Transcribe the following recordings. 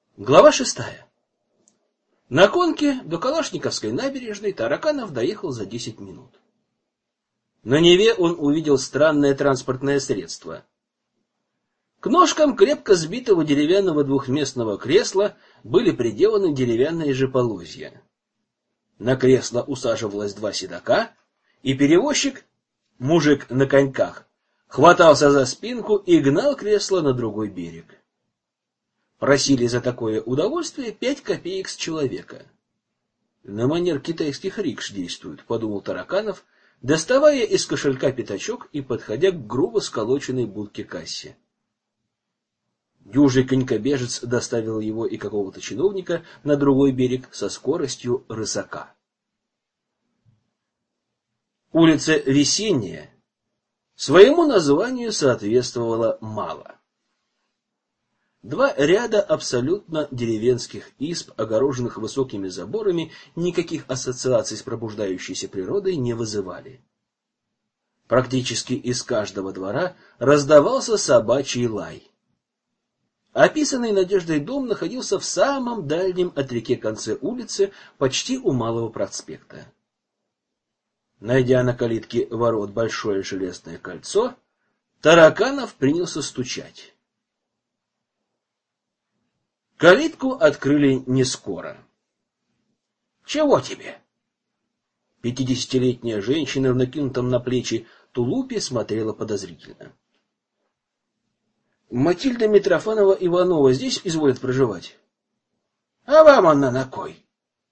Глава 6. На конке до Калашниковской набережной Тараканов доехал за 10 минут. На Неве он увидел странное транспортное средство. К ножкам крепко сбитого деревянного двухместного кресла были приделаны деревянные же полозья. На кресло усаживалось два седока, и перевозчик, мужик на коньках, хватался за спинку и гнал кресло на другой берег. Просили за такое удовольствие 5 копеек с человека. На манер китайских рикш действуют, подумал Тараканов, доставая из кошелька пятачок и подходя к грубо сколоченной будке-кассе. Дюжий конькобежец доставил его и какого-то чиновника на другой берег со скоростью рысака. Улица Весенняя своему названию соответствовала мало. Два ряда абсолютно деревенских изб, огороженных высокими заборами, никаких ассоциаций с пробуждающейся природой не вызывали. Практически из каждого двора раздавался собачий лай. Описанный Надеждой дом находился в самом дальнем от реки конце улицы, почти у Малого проспекта. Найдя на калитке ворот большое железное кольцо, Тараканов принялся стучать. Калитку открыли не скоро. Чего тебе? 50-летняя женщина в накинутом на плечи тулупе смотрела подозрительно. Матильда Митрофанова Иванова здесь изволит проживать? А вам она на кой?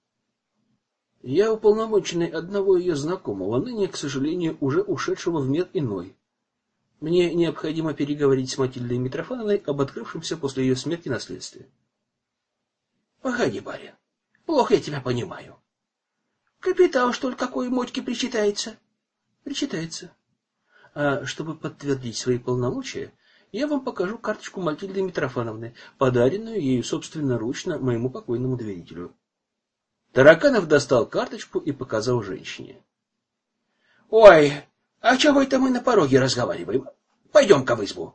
Я уполномоченный одного ее знакомого, ныне, к сожалению, уже ушедшего в мир иной. Мне необходимо переговорить с Матильдой Митрофановной об открывшемся после ее смерти наследстве. Погоди, барин, плохо я тебя понимаю. Капитал, что ли, какой мотьке причитается? Причитается. А чтобы подтвердить свои полномочия, я вам покажу карточку Матильды Митрофановны, подаренную ею собственноручно моему покойному доверителю. Тараканов достал карточку и показал женщине. Ой, а чего это мы на пороге разговариваем? Пойдем-ка в избу.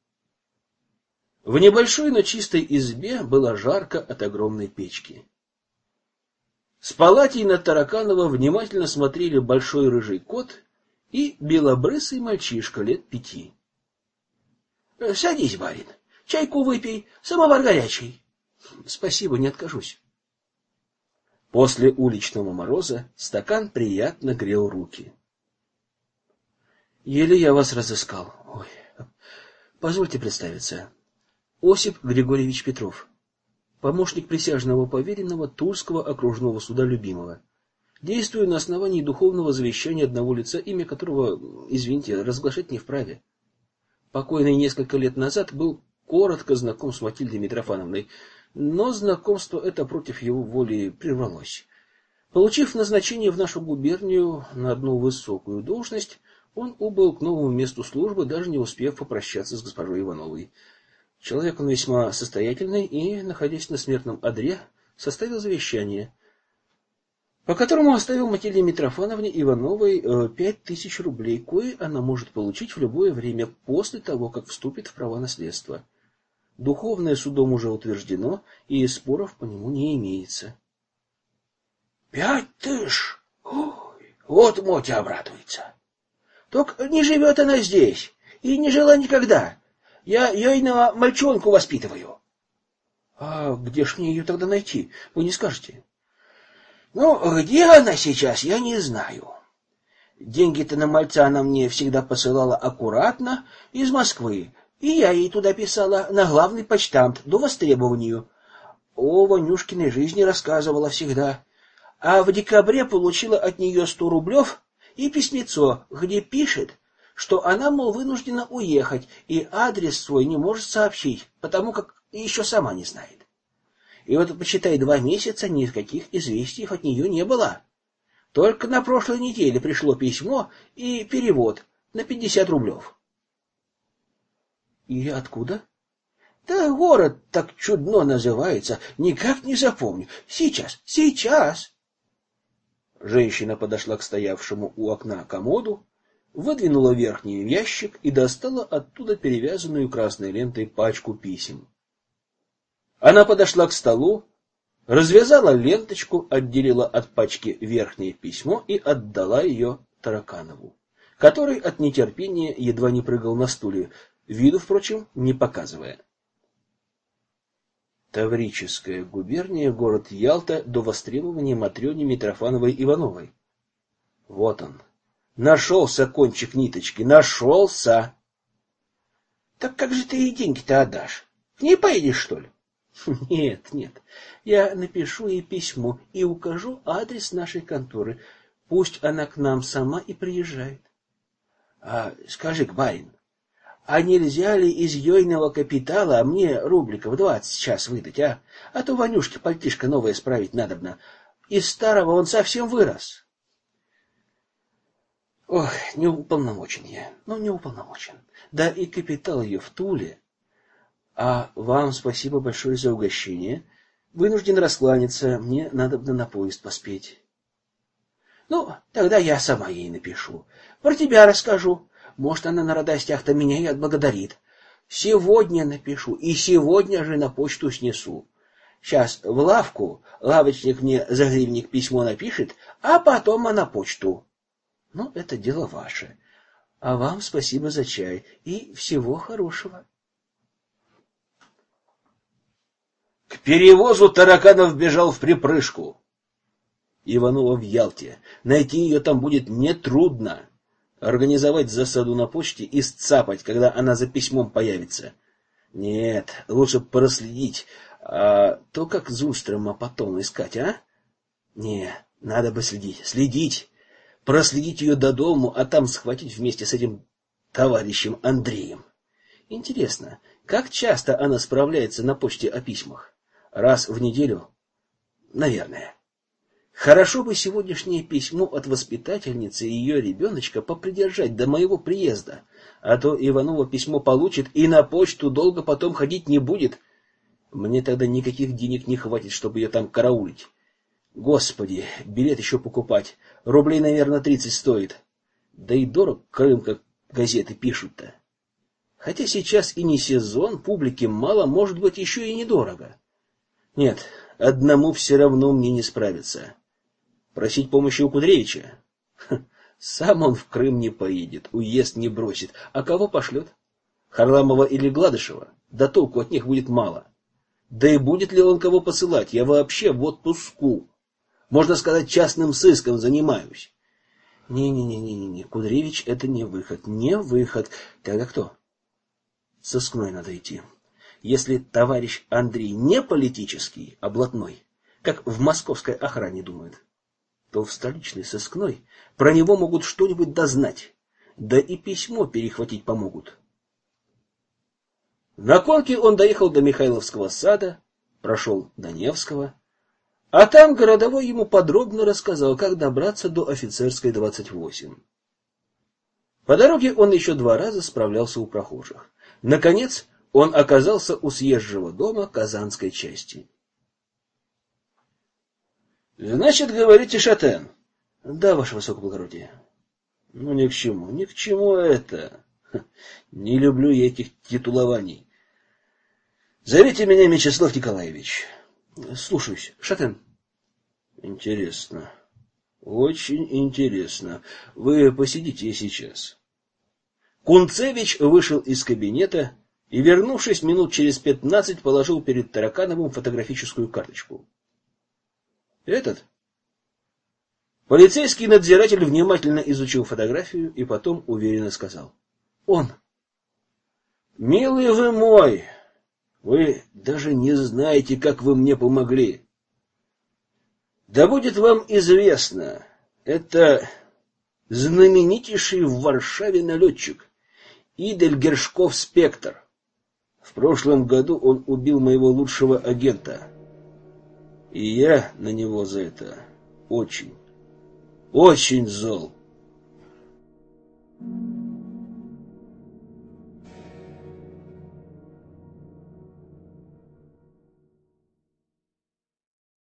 В небольшой, но чистой избе было жарко от огромной печки. С палатей на Тараканова внимательно смотрели большой рыжий кот и белобрысый мальчишка лет 5. — Садись, барин, чайку выпей, самовар горячий. — Спасибо, не откажусь. После уличного мороза стакан приятно грел руки. — Еле я вас разыскал. Ой, позвольте представиться. Осип Григорьевич Петров, помощник присяжного поверенного Тульского окружного суда Любимого. Действую на основании духовного завещания одного лица, имя которого, извините, разглашать не вправе. Покойный несколько лет назад был коротко знаком с Матильдой Митрофановной, но знакомство это против его воли прервалось. Получив назначение в нашу губернию на одну высокую должность, он убыл к новому месту службы, даже не успев попрощаться с госпожой Ивановой. Человек он весьма состоятельный и, находясь на смертном одре, составил завещание, по которому оставил Матильде Митрофановне Ивановой 5000 рублей, кои она может получить в любое время после того, как вступит в права наследства. Духовное судом уже утверждено, и споров по нему не имеется. 5000! Ой, вот Мотя обрадуется. Только не живет она здесь и не жила никогда. Я ейного мальчонку воспитываю. А где ж мне ее тогда найти? Вы не скажете? Ну, где она сейчас, я не знаю. Деньги-то на мальца она мне всегда посылала аккуратно из Москвы, и я ей туда писала на главный почтамт до востребованию. О Ванюшкиной жизни рассказывала всегда. А в декабре получила от нее 100 рублев и письмецо, где пишет, что она, мол, вынуждена уехать и адрес свой не может сообщить, потому как еще сама не знает. И вот, почитай, 2 месяца никаких известий от нее не было. Только на прошлой неделе пришло письмо и перевод на 50 рублев. И откуда? Да город так чудно называется, никак не запомню. Сейчас. Женщина подошла к стоявшему у окна комоду, выдвинула верхний ящик и достала оттуда перевязанную красной лентой пачку писем. Она подошла к столу, развязала ленточку, отделила от пачки верхнее письмо и отдала ее Тараканову, который от нетерпения едва не прыгал на стуле, виду, впрочем, не показывая. Таврическая губерния, город Ялта, до востребования Матрёне Митрофановой-Ивановой. Вот он. Нашелся кончик ниточки, нашелся. Так как же ты ей деньги-то отдашь? К ней поедешь, что ли? Нет, нет. Я напишу ей письмо и укажу адрес нашей конторы. Пусть она к нам сама и приезжает. Скажи-ка, барин, а нельзя ли из ейного капитала мне рубликов 20 сейчас выдать, а? А то Ванюшке пальтишко новое справить надобно. Из старого он совсем вырос. Ох, не уполномочен я. Не уполномочен. Да и капитал ее в Туле. А вам спасибо большое за угощение. Вынужден раскланяться, мне надобно на поезд поспеть. Тогда я сама ей напишу. Про тебя расскажу. Может, она на радостях-то меня и отблагодарит. Сегодня напишу и сегодня же на почту снесу. Сейчас в лавку лавочник мне за гривенник письмо напишет, а потом на почту. Это дело ваше. А вам спасибо за чай и всего хорошего. К перевозу Тараканов бежал вприпрыжку. Иванова в Ялте. Найти ее там будет нетрудно. Организовать засаду на почте и сцапать, когда она за письмом появится. Нет, лучше проследить. А то как Зульстрема потом искать, а? Не, надо бы следить. Проследить ее до дому, а там схватить вместе с этим товарищем Андреем. Интересно, как часто она справляется на почте о письмах? Раз в неделю? Наверное. Хорошо бы сегодняшнее письмо от воспитательницы и ее ребеночка попридержать до моего приезда, а то Иванова письмо получит и на почту долго потом ходить не будет. Мне тогда никаких денег не хватит, чтобы ее там караулить. Господи, билет еще покупать. Рублей, наверное, 30 стоит. Да и дорог Крым, как газеты пишут-то. Хотя сейчас и не сезон, публики мало, может быть, еще и недорого. Нет, одному все равно мне не справиться. Просить помощи у Кудревича? Сам он в Крым не поедет, уезд не бросит. А кого пошлет? Харламова или Гладышева? Да толку от них будет мало. Да и будет ли он кого посылать? Я вообще в отпуску. Можно сказать, частным сыском занимаюсь. Не, Кудревич — это не выход, не выход. Тогда кто? Сыскной надо идти. Если товарищ Андрей не политический, а блатной, как в московской охране думают, то в столичной сыскной про него могут что-нибудь дознать, да и письмо перехватить помогут. На конке он доехал до Михайловского сада, прошел до Невского, а там городовой ему подробно рассказал, как добраться до Офицерской 28. По дороге он еще 2 раза справлялся у прохожих. Наконец, он оказался у съезжего дома Казанской части. — Значит, говорите, Шатен? — Да, ваше высокоблагородие. — Ни к чему это. Не люблю я этих титулований. Зовите меня Мячеслав Николаевич. — Слушаюсь, Шатен. — Интересно. Очень интересно. Вы посидите сейчас. Кунцевич вышел из кабинета и, вернувшись минут через 15, положил перед Таракановым фотографическую карточку. Этот? Полицейский надзиратель внимательно изучил фотографию и потом уверенно сказал: он. Милый вы мой, вы даже не знаете, как вы мне помогли. Да будет вам известно, это знаменитейший в Варшаве налетчик Идель Гершков-Спектр. В прошлом году он убил моего лучшего агента. И я на него за это очень, очень зол.